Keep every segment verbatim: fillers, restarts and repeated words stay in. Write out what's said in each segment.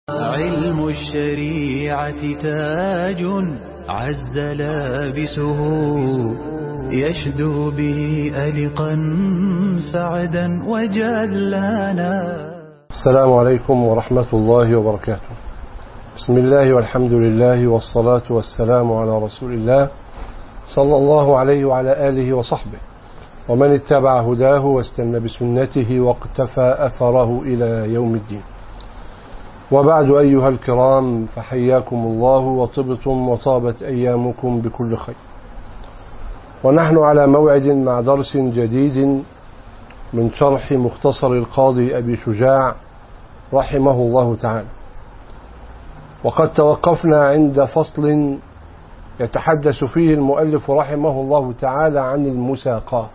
علم الشريعة تاج عز لابسه يشدو به ألقا سعدا وجلانا. السلام عليكم ورحمة الله وبركاته. بسم الله والحمد لله والصلاة والسلام على رسول الله صلى الله عليه وعلى آله وصحبه ومن اتبع هداه واستنى بسنته واقتفى أثره إلى يوم الدين. وبعد أيها الكرام، فحياكم الله وطبتم وطابت أيامكم بكل خير، ونحن على موعد مع درس جديد من شرح مختصر القاضي أبي شجاع رحمه الله تعالى. وقد توقفنا عند فصل يتحدث فيه المؤلف رحمه الله تعالى عن المساقات،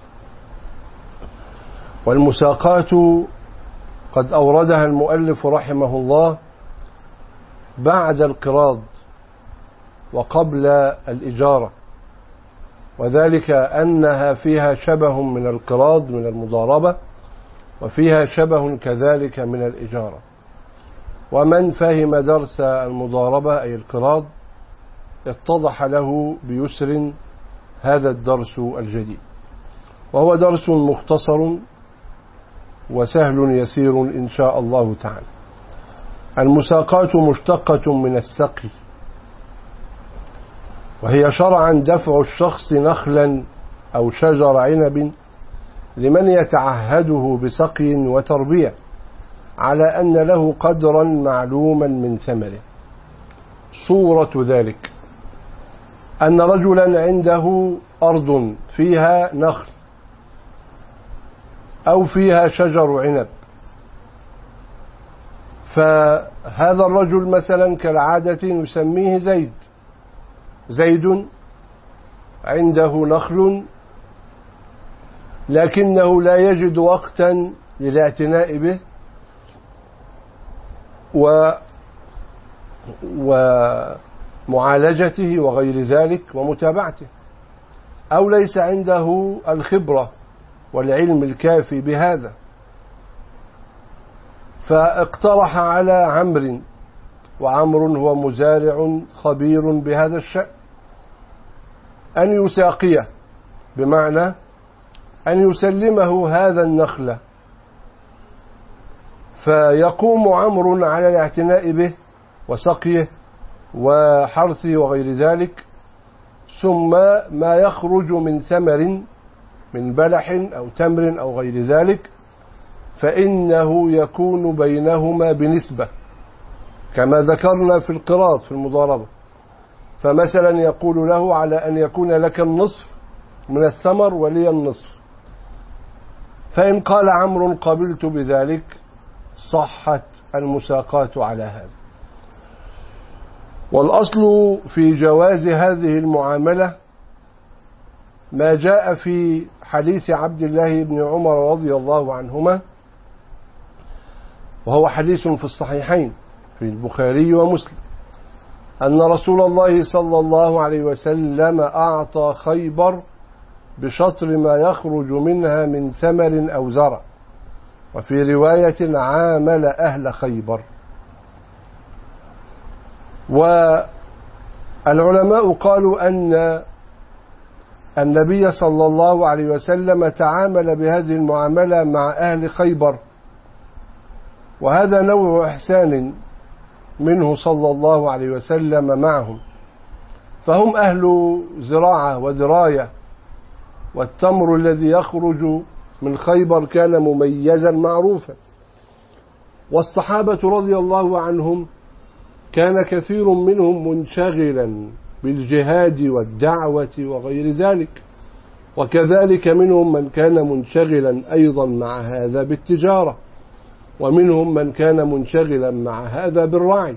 والمساقات قد أوردها المؤلف رحمه الله بعد القراض وقبل الإجارة، وذلك أنها فيها شبه من القراض من المضاربة، وفيها شبه كذلك من الإجارة. ومن فهم درس المضاربة أي القراض اتضح له بيسر هذا الدرس الجديد، وهو درس مختصر وسهل يسير إن شاء الله تعالى. المساقات مشتقة من السقي، وهي شرعا دفع الشخص نخلا أو شجر عنب لمن يتعهده بسقي وتربية على أن له قدرا معلوما من ثمره. صورة ذلك أن رجلا عنده أرض فيها نخل أو فيها شجر عنب، فهذا الرجل مثلا كالعادة يسميه زيد. زيد عنده نخل لكنه لا يجد وقتا للاعتناء به و ومعالجته وغير ذلك ومتابعته، أو ليس عنده الخبرة والعلم الكافي بهذا، فاقترح على عمرو، وعمرو هو مزارع خبير بهذا الشأن، أن يساقيه، بمعنى أن يسلمه هذا النخل، فيقوم عمرو على الاعتناء به وسقيه وحرثه وغير ذلك، ثم ما يخرج من ثمر من بلح أو تمر أو غير ذلك فإنه يكون بينهما بنسبة كما ذكرنا في القراض في المضاربة. فمثلا يقول له على أن يكون لك النصف من الثمر ولي النصف، فإن قال عمرو قبلت بذلك صحت المساقات على هذا. والأصل في جواز هذه المعاملة ما جاء في حديث عبد الله بن عمر رضي الله عنهما، وهو حديث في الصحيحين في البخاري ومسلم، أن رسول الله صلى الله عليه وسلم أعطى خيبر بشطر ما يخرج منها من ثمر أو زرع، وفي رواية عامل أهل خيبر. والعلماء قالوا أن النبي صلى الله عليه وسلم تعامل بهذه المعاملة مع أهل خيبر، وهذا نوع إحسان منه صلى الله عليه وسلم معهم، فهم أهل زراعة ودراية، والتمر الذي يخرج من خيبر كان مميزا معروفا. والصحابة رضي الله عنهم كان كثير منهم منشغلا بالجهاد والدعوة وغير ذلك، وكذلك منهم من كان منشغلا أيضا مع هذا بالتجارة، ومنهم من كان منشغلا مع هذا بالرعي.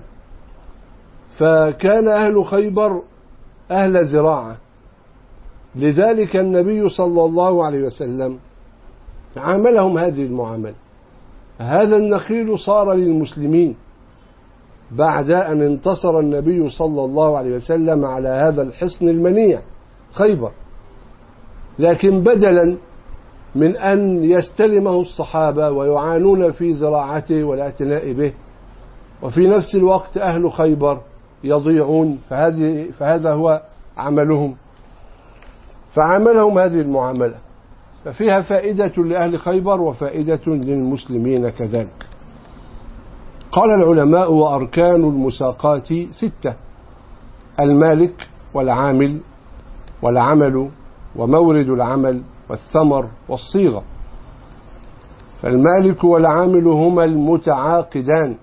فكان أهل خيبر أهل زراعة، لذلك النبي صلى الله عليه وسلم عاملهم هذه المعاملة. هذا النخيل صار للمسلمين بعد أن انتصر النبي صلى الله عليه وسلم على هذا الحصن المنيع خيبر، لكن بدلا من أن يستلمه الصحابة ويعانون في زراعته والاعتناء به، وفي نفس الوقت أهل خيبر يضيعون، فهذه فهذا هو عملهم، فعاملهم هذه المعاملة، ففيها فائدة لأهل خيبر وفائدة للمسلمين كذلك. قال العلماء: وأركان المساقات ستة: المالك والعامل والعمل ومورد العمل والثمر والصيغة. فالمالك والعامل هما المتعاقدان،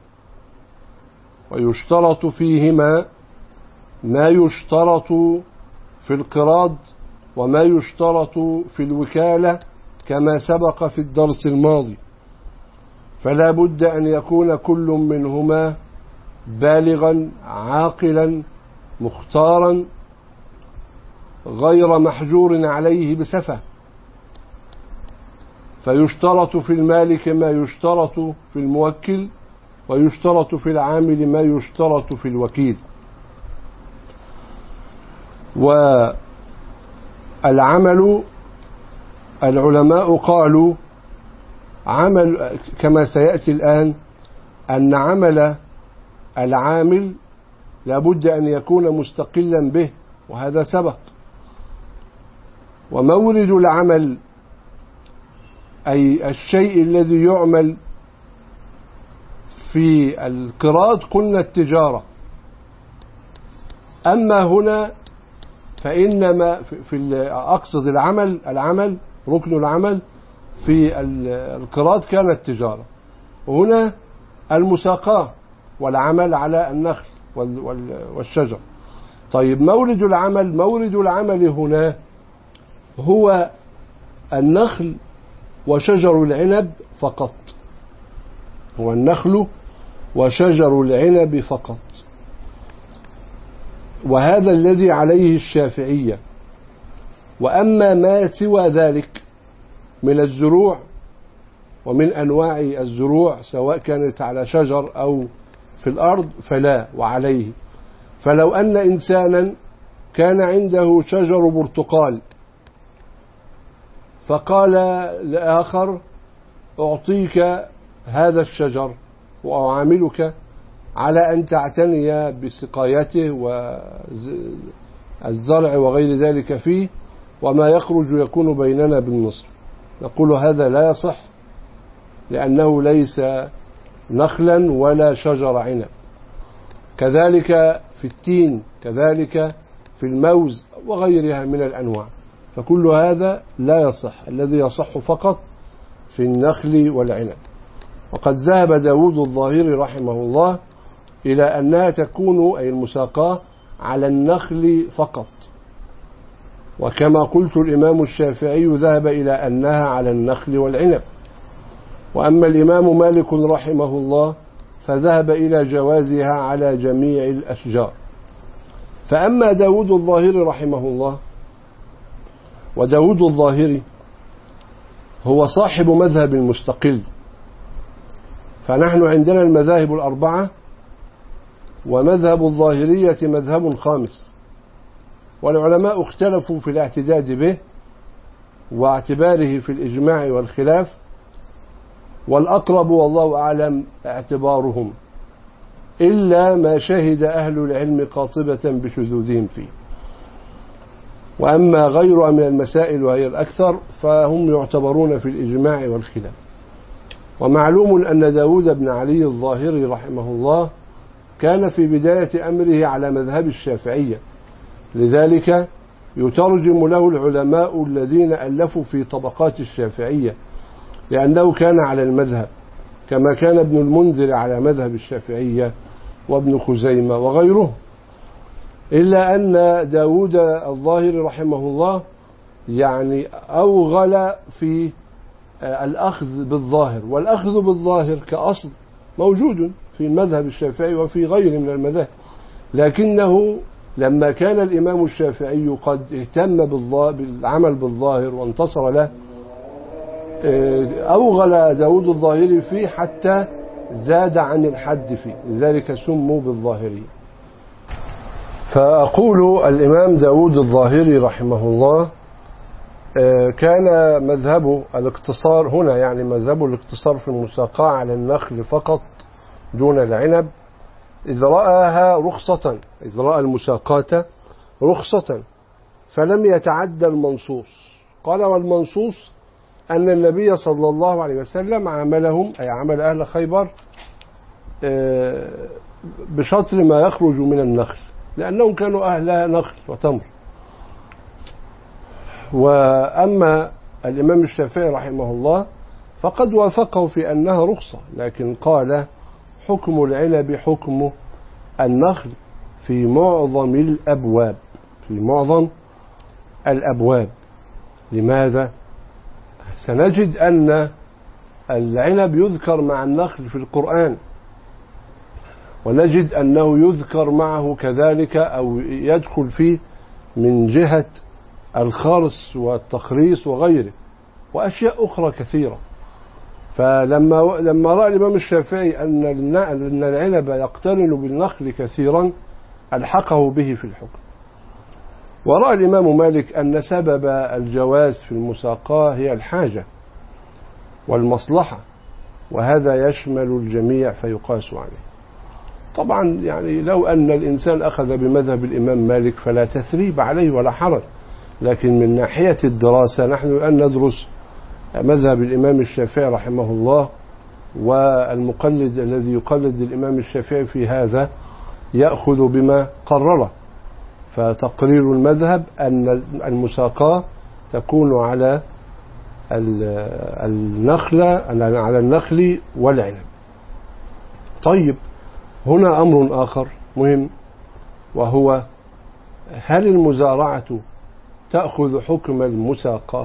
ويشترط فيهما ما يشترط في القراض وما يشترط في الوكالة كما سبق في الدرس الماضي، فلا بد أن يكون كل منهما بالغا عاقلا مختارا غير محجور عليه بسفة. فيشترط في المالك ما يشترط في الموكل، ويشترط في العامل ما يشترط في الوكيل. والعمل العلماء قالوا عمل كما سيأتي الآن أن عمل العامل لابد أن يكون مستقلا به، وهذا سبق. ومورد العمل أي الشيء الذي يعمل في القراض قلنا التجارة. أما هنا فإنما في أقصد العمل العمل ركن العمل في القراض كان التجارة، وهنا المساقاة والعمل على النخل والشجر. طيب مورد العمل مورد العمل هنا هو النخل وشجر العنب فقط، هو النخل وشجر العنب فقط، وهذا الذي عليه الشافعية. وأما ما سوى ذلك من الزروع ومن أنواع الزروع سواء كانت على شجر أو في الأرض فلا وعليه. فلو أن إنسانا كان عنده شجر برتقال فقال لآخر: أعطيك هذا الشجر وأعاملك على أن تعتني بسقايته والزرع وغير ذلك فيه، وما يخرج يكون بيننا بالنصف. نقول هذا لا يصح، لأنه ليس نخلا ولا شجر عنب. كذلك في التين، كذلك في الموز وغيرها من الأنواع، فكل هذا لا يصح. الذي يصح فقط في النخل والعنب. وقد ذهب داود الظاهري رحمه الله إلى أنها تكون أي المساقاة على النخل فقط، وكما قلت الإمام الشافعي ذهب إلى أنها على النخل والعنب. وأما الإمام مالك رحمه الله فذهب إلى جوازها على جميع الأشجار. فأما داود الظاهري رحمه الله، وداود الظاهري هو صاحب مذهب مستقل، فنحن عندنا المذاهب الأربعة، ومذهب الظاهرية مذهب خامس، والعلماء اختلفوا في الاعتداد به واعتباره في الإجماع والخلاف، والأقرب والله أعلم اعتبارهم، إلا ما شهد أهل العلم قاطبة بشذوذهم فيه. وأما غيرها من المسائل وهي الأكثر فهم يعتبرون في الإجماع والخلاف. ومعلوم أن داود بن علي الظاهري رحمه الله كان في بداية أمره على مذهب الشافعية، لذلك يترجم له العلماء الذين ألفوا في طبقات الشافعية، لأنه كان على المذهب، كما كان ابن المنذر على مذهب الشافعية وابن خزيمة وغيره. إلا أن داود الظاهري رحمه الله يعني أوغل في الأخذ بالظاهر، والأخذ بالظاهر كأصل موجود في المذهب الشافعي وفي غيره من المذاهب، لكنه لما كان الإمام الشافعي قد اهتم بالعمل بالظاهر وانتصر له، أوغل داود الظاهري فيه حتى زاد عن الحد فيه، لذلك سموا بالظاهري. فأقول الإمام داود الظاهري رحمه الله كان مذهبه الاقتصار هنا، يعني مذهبه الاقتصار في المساقاة على النخل فقط دون العنب، إذ رآها رخصة، إذ رأى المساقات رخصة فلم يتعدى المنصوص. قال والمنصوص أن النبي صلى الله عليه وسلم عاملهم، أي عمل أهل خيبر بشطر ما يخرج من النخل، لأنهم كانوا أهل نخل وتمر. وأما الإمام الشافعي رحمه الله فقد وافقه في أنها رخصة، لكن قال حكم العنب حكم النخل في معظم الأبواب، في معظم الأبواب. لماذا؟ سنجد أن العنب يذكر مع النخل في القرآن، ونجد أنه يذكر معه كذلك أو يدخل فيه من جهة الخرس والتخريص وغيره وأشياء أخرى كثيرة. فلما لما رأى الإمام الشافعي أن أن العنب يقترن بالنخل كثيرا ألحقه به في الحكم. ورأى الإمام مالك أن سبب الجواز في المساقاة هي الحاجة والمصلحة، وهذا يشمل الجميع فيقاس عليه. طبعا يعني لو أن الإنسان أخذ بمذهب الإمام مالك فلا تثريب عليه ولا حرج، لكن من ناحية الدراسة نحن الآن ندرس مذهب الإمام الشافعي رحمه الله، والمقلد الذي يقلد الإمام الشافعي في هذا يأخذ بما قرره. فتقرير المذهب أن المساقاة تكون على النخل على النخل والعنب. طيب، هنا أمر آخر مهم، وهو هل المزارعة تأخذ حكم المساقاة؟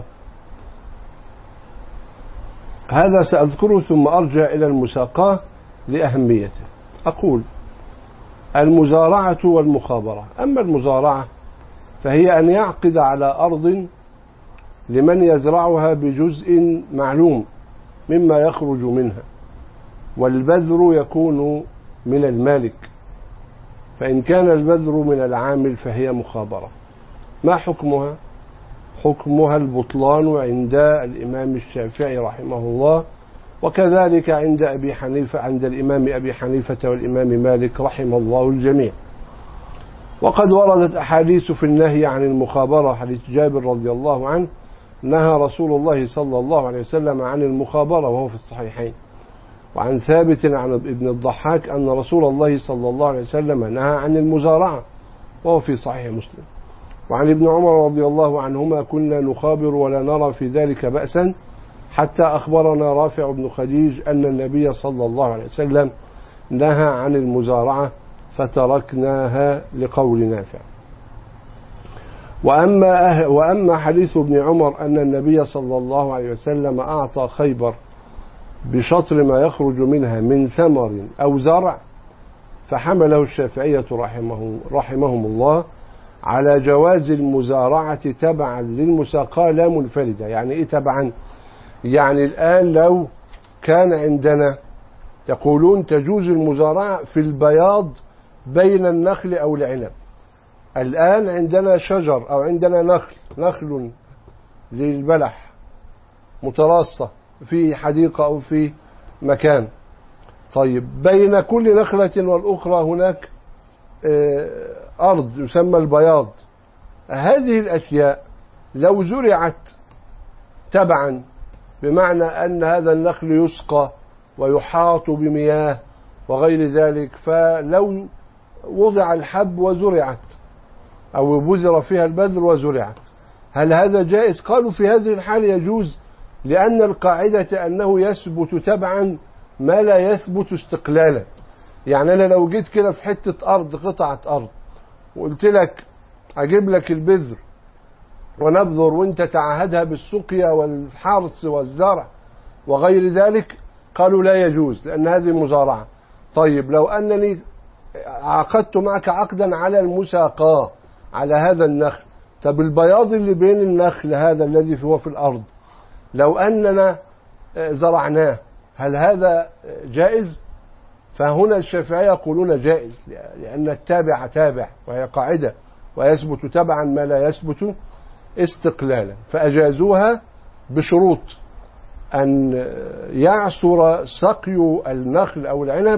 هذا سأذكره ثم أرجع إلى المساقاة لأهميته. أقول المزارعة والمخابرة. أما المزارعة فهي أن يعقد على أرض لمن يزرعها بجزء معلوم مما يخرج منها، والبذر يكون من المالك، فإن كان البذر من العامل فهي مخابرة. ما حكمها؟ حكمها البطلان عند الإمام الشافعي رحمه الله، وكذلك عند أبي حنيفة، عند الإمام أبي حنيفة والإمام مالك رحمه الله الجميع. وقد وردت أحاديث في النهي عن المخابرة، حديث جابر رضي الله عنه نهى رسول الله صلى الله عليه وسلم عن المخابرة وهو في الصحيحين. وعن ثابت عن ابن الضحاك أن رسول الله صلى الله عليه وسلم نهى عن المزارعة وهو في صحيح مسلم. وعن ابن عمر رضي الله عنهما كنا نخابر ولا نرى في ذلك بأسا، حتى أخبرنا رافع بن خديج أن النبي صلى الله عليه وسلم نهى عن المزارعة فتركناها لقول نافع. وأما, أه وأما حديث ابن عمر أن النبي صلى الله عليه وسلم أعطى خيبر بشطر ما يخرج منها من ثمر أو زرع، فحمله الشافعية رحمه رحمهم الله على جواز المزارعة تبعا للمساقاة لا منفردة. يعني إيه تبعا؟ يعني الآن لو كان عندنا يقولون تجوز المزارعة في البياض بين النخل أو العنب. الآن عندنا شجر أو عندنا نخل نخل للبلح متراصة في حديقة أو في مكان. طيب، بين كل نخلة والأخرى هناك أرض يسمى البياض. هذه الأشياء لو زرعت تبعا، بمعنى أن هذا النخل يسقى ويحاط بمياه وغير ذلك، فلو وضع الحب وزرعت أو بذر فيها البذر وزرعت، هل هذا جائز؟ قالوا في هذه الحال يجوز، لأن القاعدة أنه يثبت تبعا ما لا يثبت استقلالا. يعني أنا لو جيت كده في حتة أرض، قطعة أرض، وقلت لك أجيب لك البذر ونبذر وانت تعهدها بالسقيا والحرث والزرع وغير ذلك، قالوا لا يجوز لأن هذه مزارعة. طيب، لو أنني عقدت معك عقدا على المساقاة على هذا النخل، طب البياض اللي بين النخل هذا الذي هو في الأرض لو أننا زرعناه، هل هذا جائز؟ فهنا الشافعية يقولون جائز، لأن التابع تابع وهي قاعدة، ويثبت تبعا ما لا يثبت استقلالا، فأجازوها بشروط أن يعصر سقي النخل أو العنب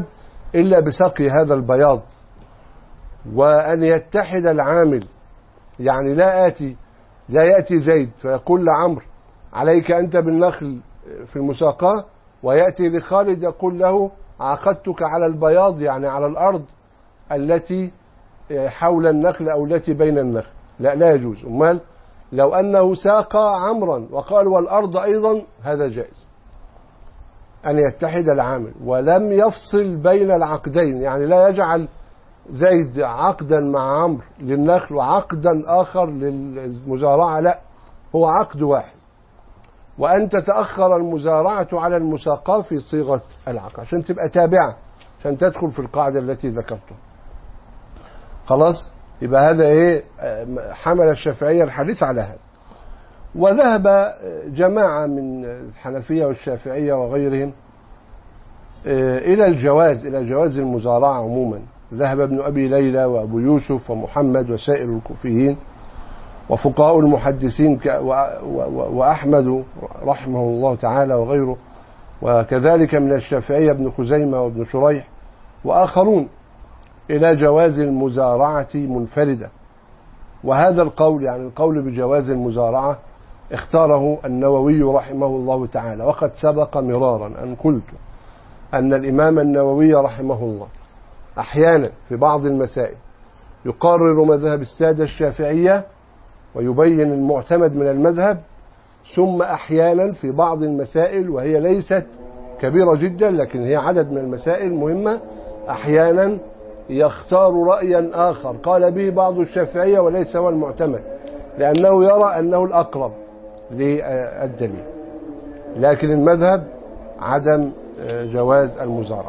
إلا بسقي هذا البياض، وأن يتحد العامل. يعني لا آتي لا يأتي زيد فيقول لعمرو عليك أنت بالنخل في المساقاة، ويأتي لخالد يقول له عقدتك على البياض، يعني على الأرض التي حول النخل أو التي بين النخل. لا لا يجوز. أمال لو أنه ساقى عمرا وقال والأرض أيضا، هذا جائز أن يتحد العامل ولم يفصل بين العقدين، يعني لا يجعل زيد عقدا مع عمرو للنخل وعقدا آخر للمزارعة، لا، هو عقد واحد، وأن تتأخر المزارعة على المساقاة في صيغة العقد عشان تبقى تابعة، عشان تدخل في القاعدة التي ذكرتها. خلاص، يبقى هذا إيه؟ حمل الشافعية الحديث على هذا. وذهب جماعة من الحنفية والشافعية وغيرهم إلى الجواز إلى جواز المزارعة عموما. ذهب ابن أبي ليلى وأبو يوسف ومحمد وسائر الكوفيين وفقهاء المحدثين وأحمد رحمه الله تعالى وغيره، وكذلك من الشافعية ابن خزيمة وابن شريح وآخرون إلى جواز المزارعة منفردة. وهذا القول، يعني القول بجواز المزارعة، اختاره النووي رحمه الله تعالى. وقد سبق مرارا أن قلت أن الإمام النووي رحمه الله أحيانا في بعض المسائل يقرر مذهب السادة الشافعية ويبين المعتمد من المذهب، ثم أحيانا في بعض المسائل وهي ليست كبيرة جدا لكن هي عدد من المسائل مهمة، أحيانا يختار رأيا آخر قال به بعض الشافعية وليس هو المعتمد، لأنه يرى أنه الأقرب للدليل، لكن المذهب عدم جواز المزارعة.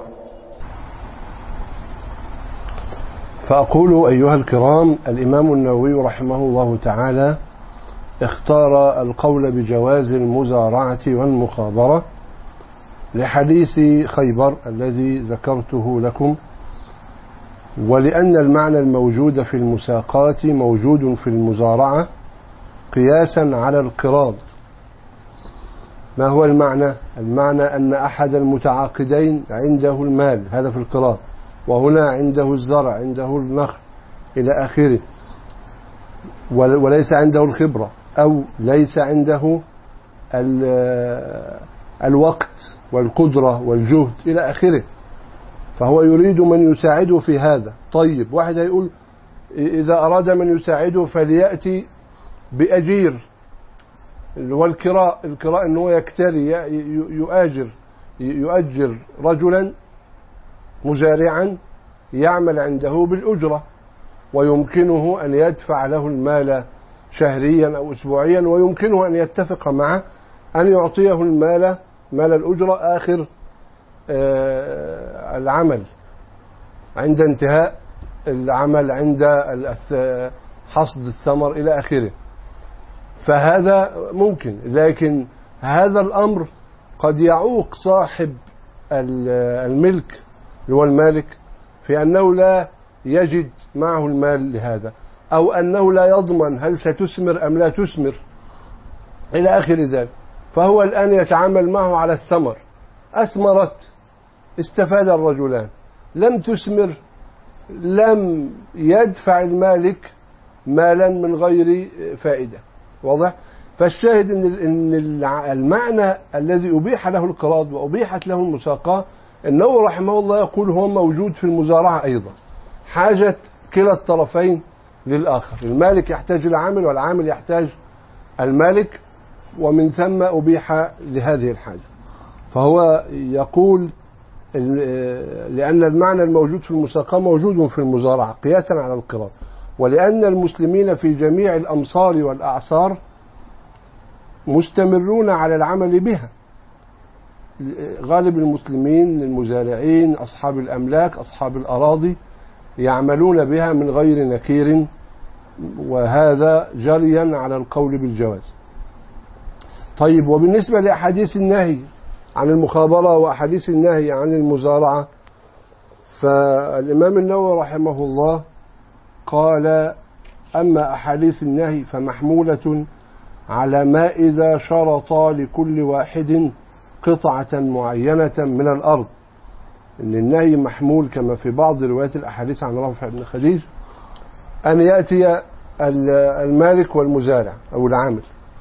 فأقول أيها الكرام، الإمام النووي رحمه الله تعالى اختار القول بجواز المزارعة والمخابرة لحديث خيبر الذي ذكرته لكم، ولأن المعنى الموجود في المساقات موجود في المزارعة قياسا على القراض. ما هو المعنى؟ المعنى أن أحد المتعاقدين عنده المال، هذا في القراض، وهنا عنده الزرع، عنده النخل إلى آخره، وليس عنده الخبرة أو ليس عنده الوقت والقدرة والجهد إلى آخره، فهو يريد من يساعده في هذا. طيب، واحد هيقول إذا أراد من يساعده فليأتي بأجير، والكراء الكراء أنه يكتري يؤجر يؤجر رجلا مزارعا يعمل عنده بالأجرة، ويمكنه أن يدفع له المال شهريا أو أسبوعيا، ويمكنه أن يتفق معه أن يعطيه المال مال الأجرة آخر العمل عند انتهاء العمل، عند حصد الثمر إلى آخره. فهذا ممكن، لكن هذا الأمر قد يعوق صاحب الملك اللي هو المالك في أنه لا يجد معه المال لهذا، أو أنه لا يضمن هل ستثمر أم لا تثمر إلى آخر ذلك. فهو الآن يتعامل معه على الثمر، أثمرت استفاد الرجلان، لم تثمر لم يدفع المالك مالا من غير فائدة. واضح؟ فالشاهد ان المعنى الذي أبيح له القراض وأبيحت له المساقاة، إنه رحمه الله يقول هو موجود في المزارعة أيضا، حاجة كلا الطرفين للآخر، المالك يحتاج العامل والعامل يحتاج المالك، ومن ثم أبيح لهذه الحاجة. فهو يقول لأن المعنى الموجود في المساقاة موجود في المزارعة قياسا على القراض، ولأن المسلمين في جميع الأمصار والأعصار مستمرون على العمل بها. غالب المسلمين المزارعين أصحاب الأملاك أصحاب الأراضي يعملون بها من غير نكير، وهذا جريا على القول بالجواز. طيب، وبالنسبة لأحاديث النهي عن المخابرة وأحاديث النهي عن المزارعة، فالإمام النووي رحمه الله قال أما أحاديث النهي فمحمولة على ما إذا شرط لكل واحد قطعة معينة من الأرض إن النهي محمول كما في بعض روايات الأحاديث عن رافع بن خديج أن يأتي المالك والمزارع أو العامل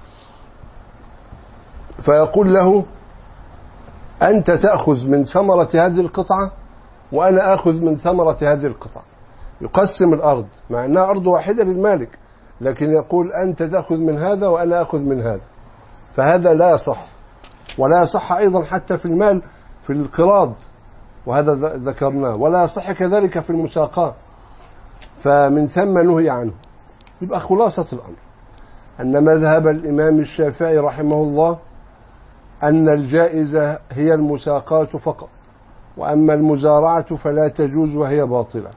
فيقول له أنت تأخذ من ثمرة هذه القطعة وأنا أخذ من ثمرة هذه القطعة. يقسم الأرض مع أنها أرض واحدة للمالك، لكن يقول أنت تأخذ من هذا وأنا أخذ من هذا، فهذا لا يصح. ولا يصح أيضا حتى في المال في القراض، وهذا ذكرناه، ولا يصح كذلك في المساقاة، فمن ثم نهي عنه. يبقى خلاصة الأمر أن مذهب الإمام الشافعي رحمه الله أن الجائزة هي المساقاة فقط، وأما المزارعة فلا تجوز وهي باطلة.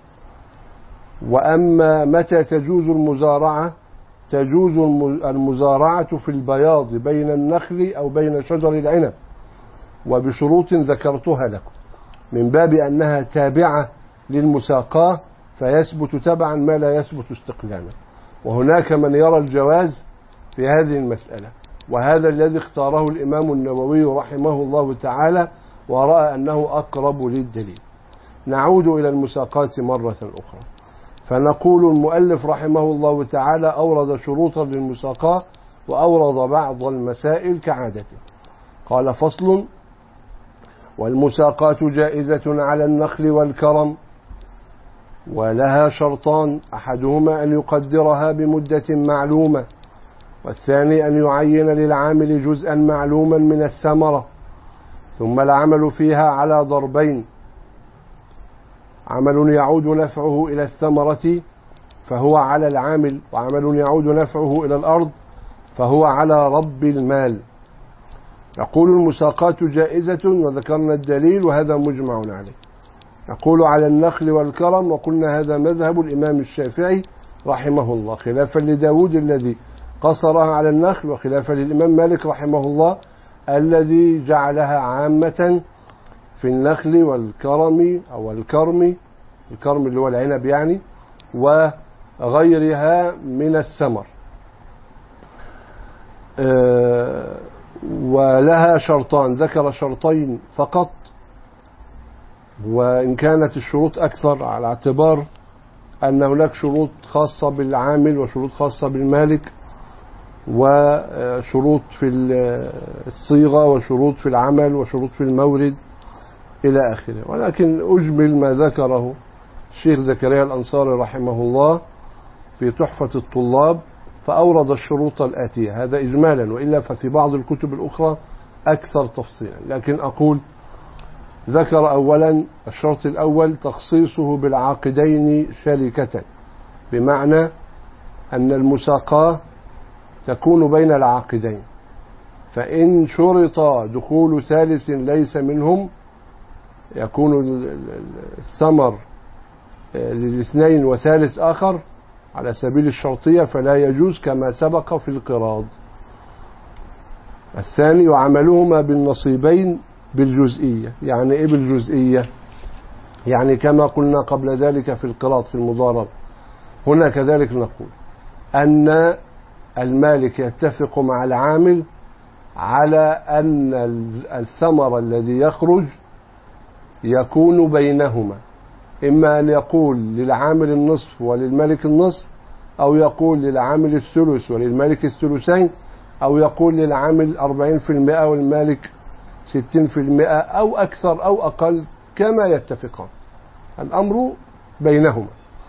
وأما متى تجوز المزارعة؟ تجوز المزارعة في البياض بين النخل أو بين شجر العنب، وبشروط ذكرتها لكم، من باب أنها تابعة للمساقاة فيثبت تبعا ما لا يثبت استقلالا. وهناك من يرى الجواز في هذه المسألة، وهذا الذي اختاره الإمام النووي رحمه الله تعالى، ورأى أنه أقرب للدليل. نعود إلى المساقاة مرة أخرى، فنقول المؤلف رحمه الله تعالى أورد شروطا للمساقاة وأورد بعض المسائل كعادته. قال: فصل: والمساقاة جائزة على النخل والكرم، ولها شرطان: أحدهما أن يقدرها بمدة معلومة، والثاني أن يعين للعامل جزءا معلوما من الثمرة. ثم العمل فيها على ضربين: عمل يعود نفعه إلى الثمرة فهو على العامل، وعمل يعود نفعه إلى الأرض فهو على رب المال. يقول: المساقاة جائزة، وذكرنا الدليل وهذا مجمع عليه. يقول: على النخل والكرم، وقلنا هذا مذهب الإمام الشافعي رحمه الله، خلافا لداود الذي قصرها على النخل، وخلافا للإمام مالك رحمه الله الذي جعلها عامة في النخل والكرم أو الكرم، الكرم اللي هو العنب يعني، وغيرها من الثمر. أه ولها شرطان، ذكر شرطين فقط، وإن كانت الشروط أكثر على اعتبار أن هناك شروط خاصة بالعامل وشروط خاصة بالمالك، وشروط في الصيغة وشروط في العمل وشروط في المورد إلى آخره. ولكن أجمل ما ذكره الشيخ زكريا الأنصاري رحمه الله في تحفة الطلاب، فأورد الشروط الآتية، هذا إجمالا، وإلا ففي بعض الكتب الأخرى أكثر تفصيلا. لكن أقول: ذكر أولا الشرط الأول تخصيصه بالعاقدين شركة، بمعنى أن المساقاة تكون بين العاقدين، فإن شرط دخول ثالث ليس منهم يكون الثمر للاثنين وثالث آخر على سبيل الشرطية، فلا يجوز كما سبق في القراض. الثاني: وعملهما بالنصيبين بالجزئية. يعني إيه بالجزئية؟ يعني كما قلنا قبل ذلك في القراض في المضاربة، هنا كذلك نقول أن المالك يتفق مع العامل على أن الثمر الذي يخرج يكون بينهما، إما أن يقول للعامل النصف وللمالك النصف، أو يقول للعامل الثلث وللمالك الثلثين، أو يقول للعامل أربعين في المئة والمالك ستين في المئة، أو أكثر أو أقل كما يتفقان، الأمر بينهما،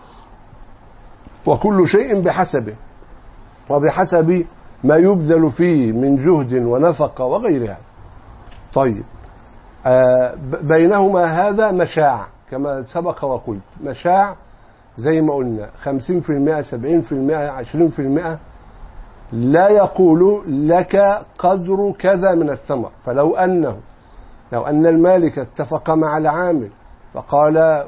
وكل شيء بحسبه وبحسب ما يبذل فيه من جهد ونفقة وغيرها. طيب، آه بينهما هذا مشاع كما سبق وقلت، مشاع زي ما قلنا خمسين في المئة سبعين في المئة عشرين في المئة، لا يقول لك قدر كذا من الثمر. فلو أنه لو أن المالك اتفق مع العامل فقال: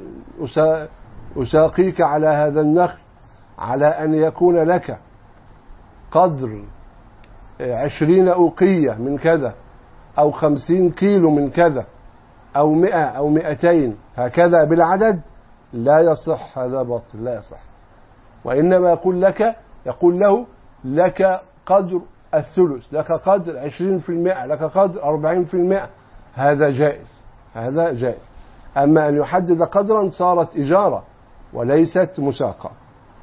أساقيك على هذا النخل على أن يكون لك قدر عشرين أوقية من كذا، أو خمسين كيلو من كذا، أو مئة أو مئتين، هكذا بالعدد، لا يصح، هذا باطل لا يصح. وإنما يقول لك يقول له: لك قدر الثلث، لك قدر عشرين في المئة، لك قدر أربعين في المئة، هذا جائز، هذا جائز. أما أن يحدد قدرا صارت إجارة وليست مساقة.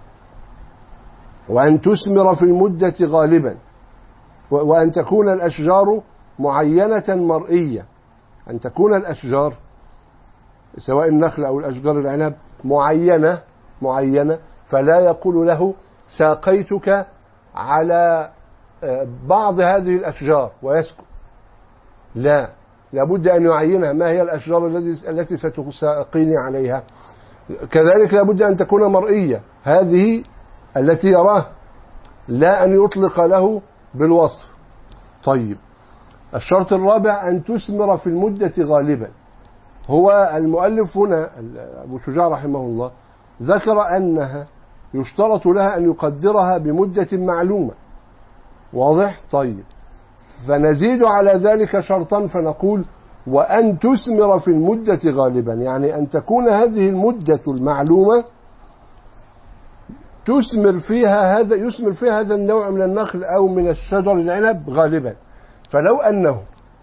وأن تثمر في المدة غالبا، وأن تكون الأشجار معينة مرئية، أن تكون الأشجار سواء النخل أو الأشجار العنب معينة معينة فلا يقول له ساقيتك على بعض هذه الأشجار ويسكت، لا، لابد أن يعينها ما هي الأشجار التي ستساقيني عليها. كذلك لابد أن تكون مرئية، هذه التي يراها، لا أن يطلق له بالوصف. طيب، الشرط الرابع أن تثمر في المدة غالبا. هو المؤلف هنا أبو شجاع رحمه الله ذكر أنها يشترط لها أن يقدرها بمدة معلومة، واضح؟ طيب، فنزيد على ذلك شرطا فنقول وأن تثمر في المدة غالبا، يعني أن تكون هذه المدة المعلومة تثمر فيها هذا يثمر فيها هذا النوع من النخل أو من الشجر العنب غالبا. فلو أنه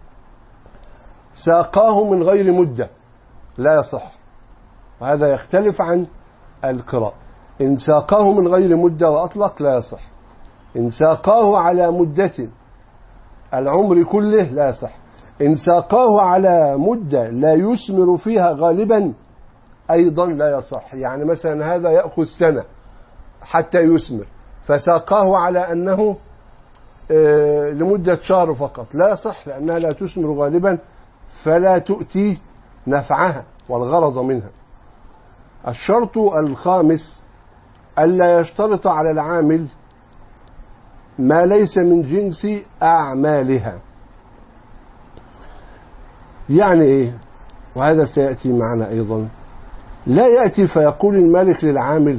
ساقاه من غير مدة لا يصح، وهذا يختلف عن القراء. إن ساقاه من غير مدة وأطلق لا يصح. إن ساقاه على مدة العمر كله لا يصح. إن ساقاه على مدة لا يثمر فيها غالبا أيضا لا يصح. يعني مثلا هذا يأخذ سنة حتى يثمر، فساقاه على أنه لمدة شهر فقط لا يصح، لأنها لا تثمر غالبا فلا تؤتي نفعها والغرض منها. الشرط الخامس ألا يشترط على العامل ما ليس من جنس أعمالها. يعني إيه؟ وهذا سيأتي معنا أيضا. لا يأتي فيقول المالك للعامل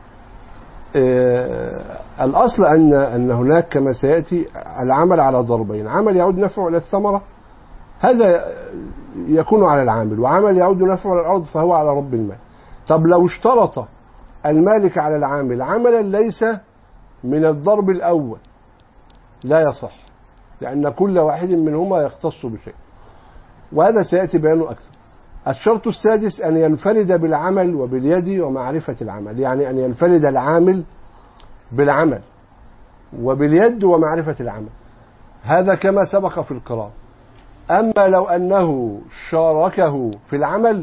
آه الأصل أن أن هناك كما سيأتي العمل على ضربين، عمل يعود نفعه إلى الثمرة هذا يكون على العامل، وعمل يعود نفعه إلى الأرض فهو على رب المال. طب لو اشترط المالك على العامل عملا ليس من الضرب الأول لا يصح، لأن كل واحد منهما يختص بشيء، وهذا سيأتي بيانه أكثر. الشرط السادس أن ينفرد بالعمل وباليد ومعرفة العمل، يعني أن ينفرد العامل بالعمل وباليد ومعرفة العمل، هذا كما سبق في القراءة. أما لو أنه شاركه في العمل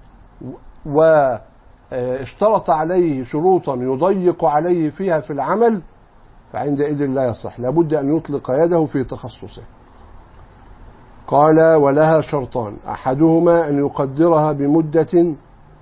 واشترط عليه شروطا يضيق عليه فيها في العمل فعندئذ لا يصح، لابد أن يطلق يده في تخصصه. قال ولها شرطان، أحدهما أن يقدرها بمدة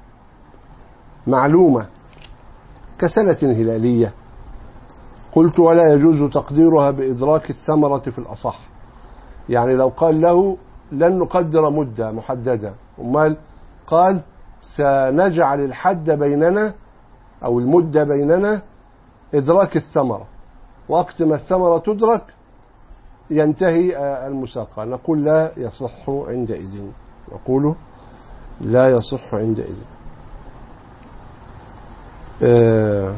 معلومة كسنة هلالية. قلت ولا يجوز تقديرها بإدراك الثمرة في الأصح، يعني لو قال له لن نقدر مدة محددة، أمال قال سنجعل الحد بيننا أو المدة بيننا إدراك الثمرة، وقت ما الثمرة تدرك ينتهي المساقة، نقول لا يصح عندئذ، نقول لا يصح عندئذ. آه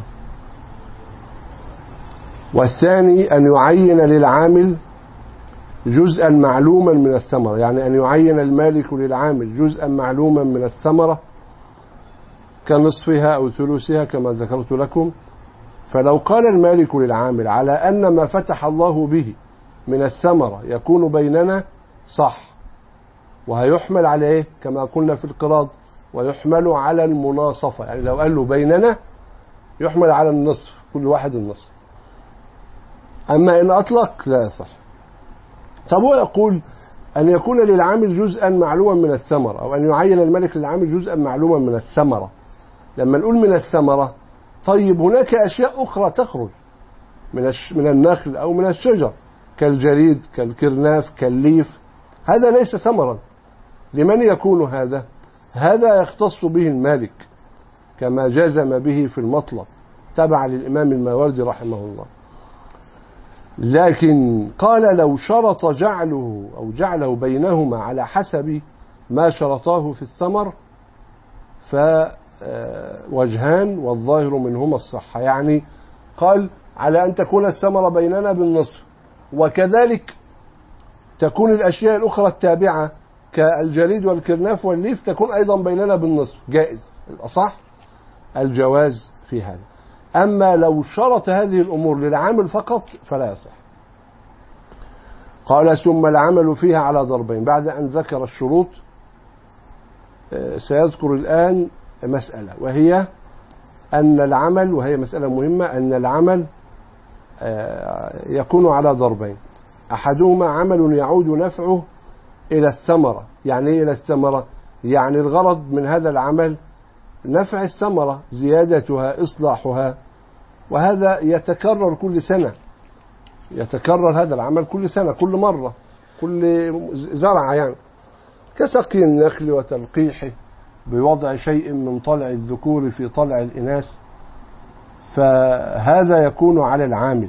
والثاني أن يعين للعامل جزءا معلوما من الثمرة، يعني أن يعين المالك للعامل جزءا معلوما من الثمرة كنصفها أو ثلثها كما ذكرت لكم. فلو قال المالك للعامل على أن ما فتح الله به من الثمرة يكون بيننا صح، وهيحمل على إيه كما قلنا في القراض، ويحمل على المناصفة، يعني لو قال له بيننا يحمل على النصف، كل واحد النصف. أما إن أطلق لا يصح. طب هو يقول أن يكون للعامل جزءا معلوما من الثمرة، أو أن يعين الملك للعامل جزءا معلوما من الثمرة. لما نقول من الثمرة، طيب هناك أشياء أخرى تخرج من من النخل أو من الشجر كالجريد كالكرناف كالليف، هذا ليس ثمرا. لمن يكون هذا؟ هذا يختص به المالك كما جزم به في المطلب تبع للإمام الماوردي رحمه الله. لكن قال لو شرط جعله أو جعله بينهما على حسب ما شرطاه في الثمر فوجهان والظاهر منهما الصحة، يعني قال على أن تكون الثمرة بيننا بالنصف، وكذلك تكون الأشياء الأخرى التابعة كالجليد والكرناف والليف تكون أيضا بيننا بالنصف، جائز. الأصح الجواز في هذا. أما لو شرط هذه الأمور للعامل فقط فلا يصح. قال ثم العمل فيها على ضربين. بعد أن ذكر الشروط سيذكر الآن مسألة، وهي أن العمل، وهي مسألة مهمة، أن العمل يكون على ضربين. أحدهما عمل يعود نفعه إلى الثمرة. يعني إيه إلى الثمرة؟ يعني الغرض من هذا العمل نفع الثمرة، زيادتها، إصلاحها، وهذا يتكرر كل سنة. يتكرر هذا العمل كل سنة، كل مرة، كل زرعة، يعني كسقي النخل وتلقيحه بوضع شيء من طلع الذكور في طلع الإناث، فهذا يكون على العامل.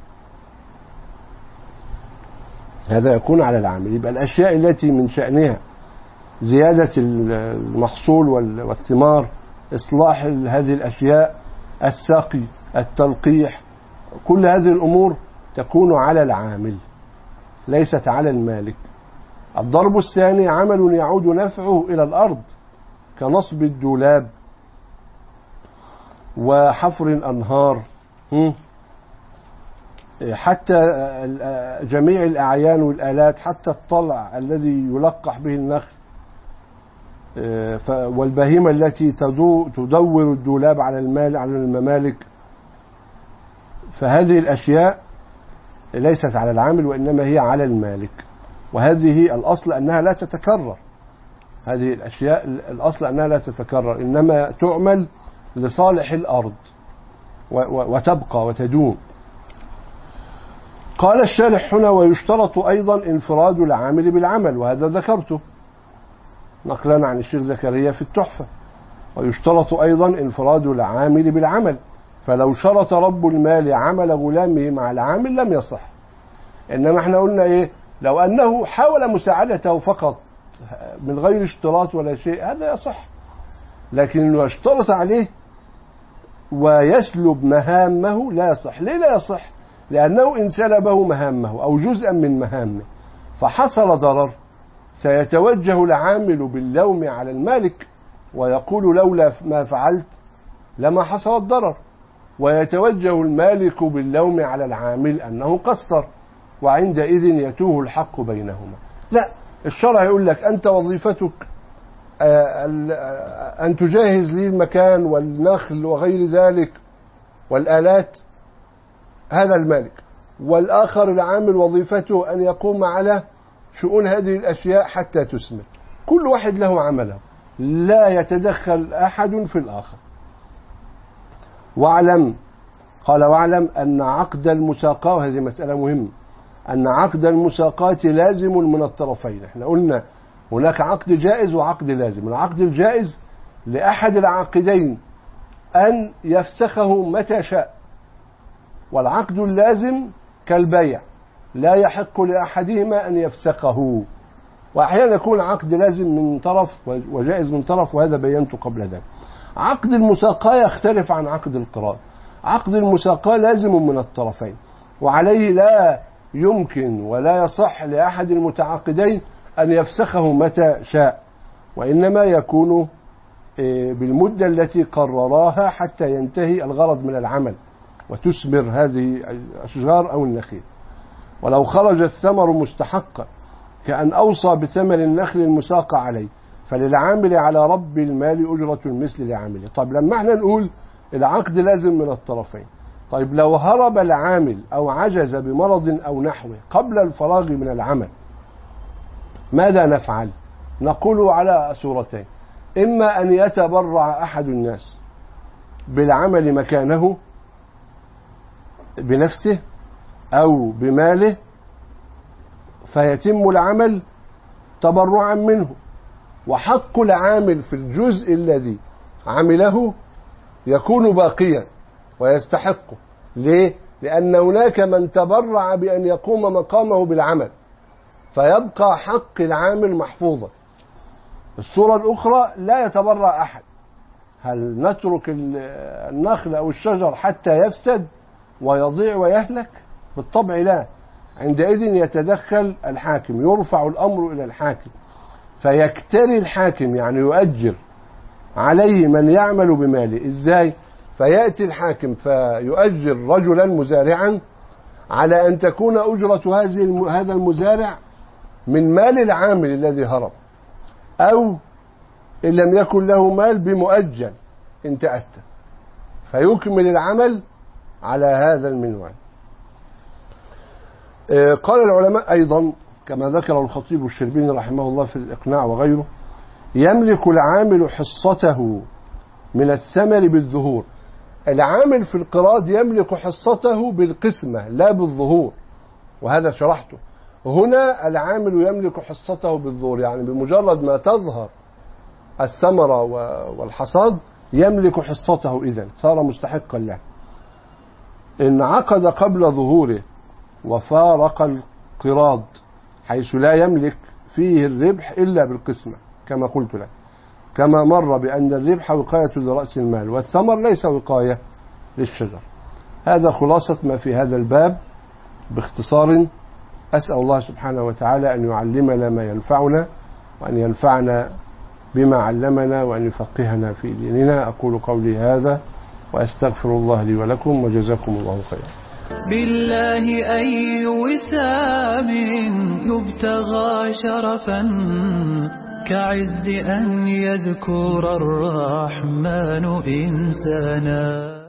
هذا يكون على العامل. يبقى الأشياء التي من شأنها زيادة المحصول والثمار، إصلاح هذه الأشياء، السقي، التلقيح، كل هذه الأمور تكون على العامل ليست على المالك. الضرب الثاني عمل يعود نفعه إلى الأرض، كنصب الدولاب وحفر الأنهار، حتى جميع الأعيان والآلات، حتى الطلع الذي يلقح به النخل، والبهيمة التي تدور الدولاب على المال على الممالك. فهذه الأشياء ليست على العامل وإنما هي على المالك، وهذه الأصل أنها لا تتكرر. هذه الأشياء الأصل أنها لا تتكرر، إنما تعمل لصالح الأرض وتبقى وتدوم. قال الشارح هنا ويشترط أيضا انفراد العامل بالعمل، وهذا ذكرته نقلا عن الشيخ زكريا في التحفة. ويشترط أيضا انفراد العامل بالعمل، فلو شرط رب المال عمل غلامه مع العامل لم يصح. إنما احنا قلنا إيه؟ لو أنه حاول مساعدته فقط من غير اشتراط ولا شيء هذا يصح، لكن إنه يشترط عليه ويسلب مهامه لا يصح. ليه لا يصح؟ لأنه إن سلبه مهامه أو جزءا من مهامه فحصل ضرر، سيتوجه العامل باللوم على المالك ويقول لولا ما فعلت لما حصل الضرر، ويتوجه المالك باللوم على العامل أنه قصر، وعندئذ يتوه الحق بينهما. لا، الشرع يقول لك أنت وظيفتك أن تجهز لي المكان والنخل وغير ذلك والآلات، هذا المالك، والآخر العامل وظيفته أن يقوم على شؤون هذه الأشياء حتى تثمر. كل واحد له عمله، لا يتدخل أحد في الآخر. واعلم، قال واعلم أن عقد المساقاة، وهذه مسألة مهمة، أن عقد المساقاة لازم من الطرفين. احنا قلنا هناك عقد جائز وعقد لازم. العقد الجائز لأحد العاقدين أن يفسخه متى شاء، والعقد اللازم كالبيع لا يحق لأحدهما أن يفسخه. وأحيانا يكون عقد لازم من طرف وجائز من طرف، وهذا بينته قبل ذلك. عقد المساقاة يختلف عن عقد القراء. عقد المساقاة لازم من الطرفين، وعليه لا يمكن ولا يصح لأحد المتعاقدين أن يفسخه متى شاء، وإنما يكون بالمدة التي قرراها حتى ينتهي الغرض من العمل وتثمر هذه الأشجار أو النخيل. ولو خرج الثمر مستحقا كأن أوصى بثمن النخل المساق عليه فللعامل على رب المال أجرة المثل لعامله. طيب لما احنا نقول العقد لازم من الطرفين، طيب لو هرب العامل أو عجز بمرض أو نحوه قبل الفراغ من العمل ماذا نفعل؟ نقول على صورتين: إما أن يتبرع أحد الناس بالعمل مكانه بنفسه أو بماله فيتم العمل تبرعا منه، وحق العامل في الجزء الذي عمله يكون باقيا ويستحقه. ليه؟ لأن هناك من تبرع بأن يقوم مقامه بالعمل، فيبقى حق العامل محفوظا. الصورة الأخرى لا يتبرع أحد. هل نترك النخل أو الشجر حتى يفسد ويضيع ويهلك؟ بالطبع لا. عندئذ يتدخل الحاكم، يرفع الأمر إلى الحاكم فيكتري الحاكم يعني يؤجر عليه من يعمل بماله. إزاي؟ فيأتي الحاكم فيؤجر رجلا مزارعا على أن تكون أجرة هذا المزارع من مال العامل الذي هرب، أو إن لم يكن له مال بمؤجل إن تأتى، فيكمل العمل على هذا المنوال. قال العلماء أيضا كما ذكر الخطيب الشربيني رحمه الله في الإقناع وغيره: يملك العامل حصته من الثمر بالظهور. العامل في القراض يملك حصته بالقسمة لا بالظهور، وهذا شرحته. هنا العامل يملك حصته بالظهور، يعني بمجرد ما تظهر الثمرة والحصاد يملك حصته، إذن صار مستحقا له. إن عقد قبل ظهوره وفارق القراض حيث لا يملك فيه الربح إلا بالقسمة كما قلت لك، كما مر بأن الربح وقاية لرأس المال والثمر ليس وقاية للشجر. هذا خلاصة ما في هذا الباب باختصار. أسأل الله سبحانه وتعالى أن يعلمنا ما ينفعنا، وأن ينفعنا بما علمنا، وأن يفقهنا في ديننا. أقول قولي هذا وأستغفر الله لي ولكم، وجزاكم الله خيرا. بالله أي وسام يبتغى شرفا كعز أن يذكر الرحمن إنسانا.